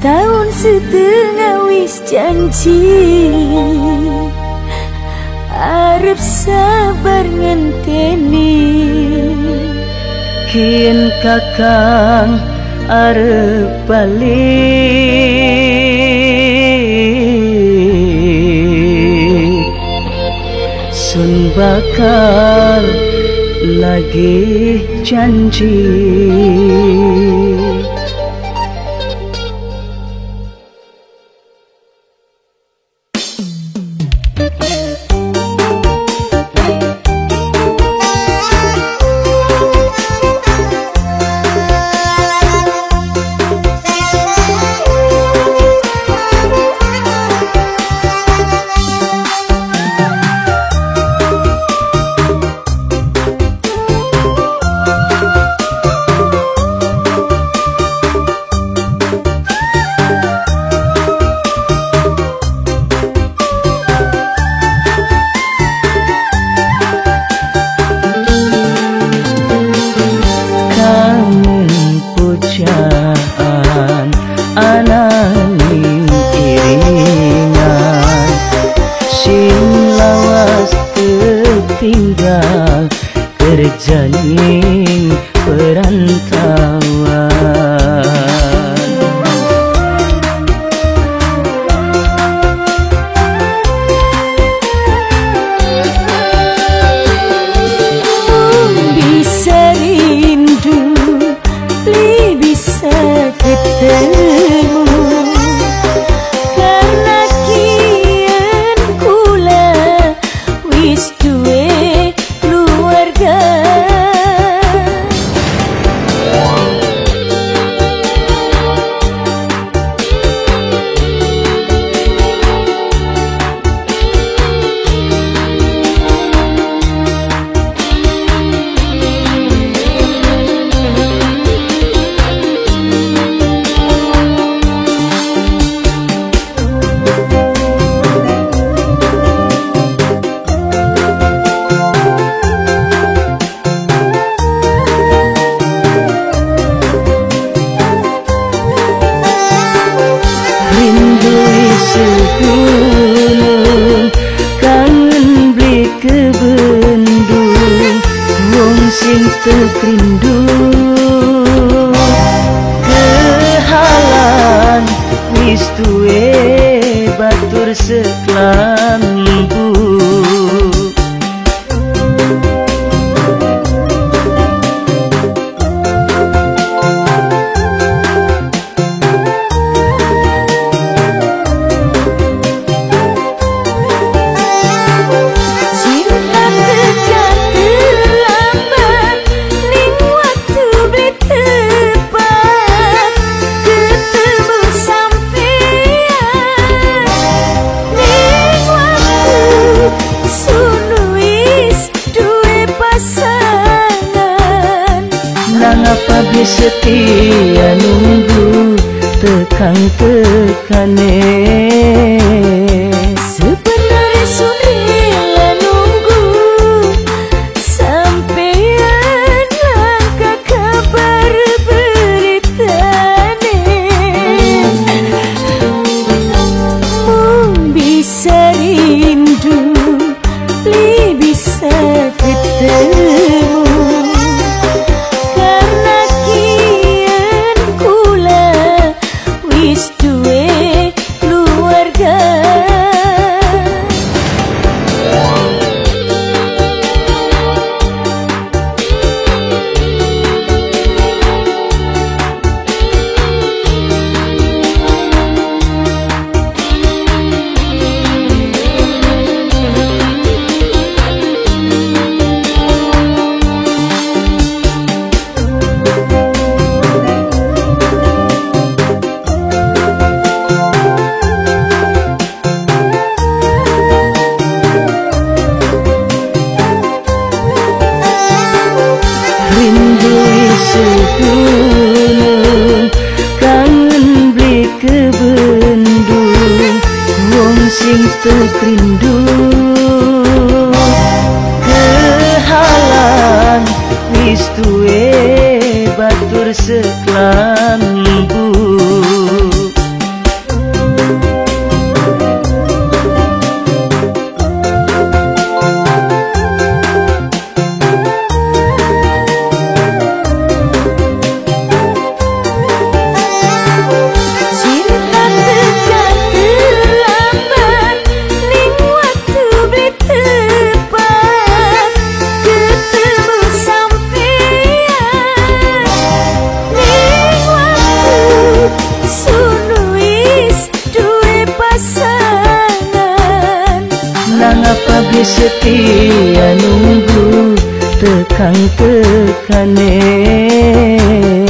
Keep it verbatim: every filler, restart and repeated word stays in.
Tahun setengah wis janji, arep sabar ngenteni. Kian kakang arep balik, sun bakal lagi janji. Pujaan ananing iringan, sing lawas tertinggal kerjaning perantauan. Bisa rindu, bisa ketemu, karena kian kula wis duwe keluarga. Segunung kangen beli ke bendung, wong sing tekrindu kehalan wis duwe batur seklambu. Apa bisa setia nunggu tekang tekane, sebenarnya sudah nunggu sampean langkah kabar beritane. Mung bisa rindu, li bisa ketemu, segunung kangen beli ke bendung, wong sing tekrindu kehalan wis duwe batur seklambu. Lang apa beli setia nunggu tekang tekane.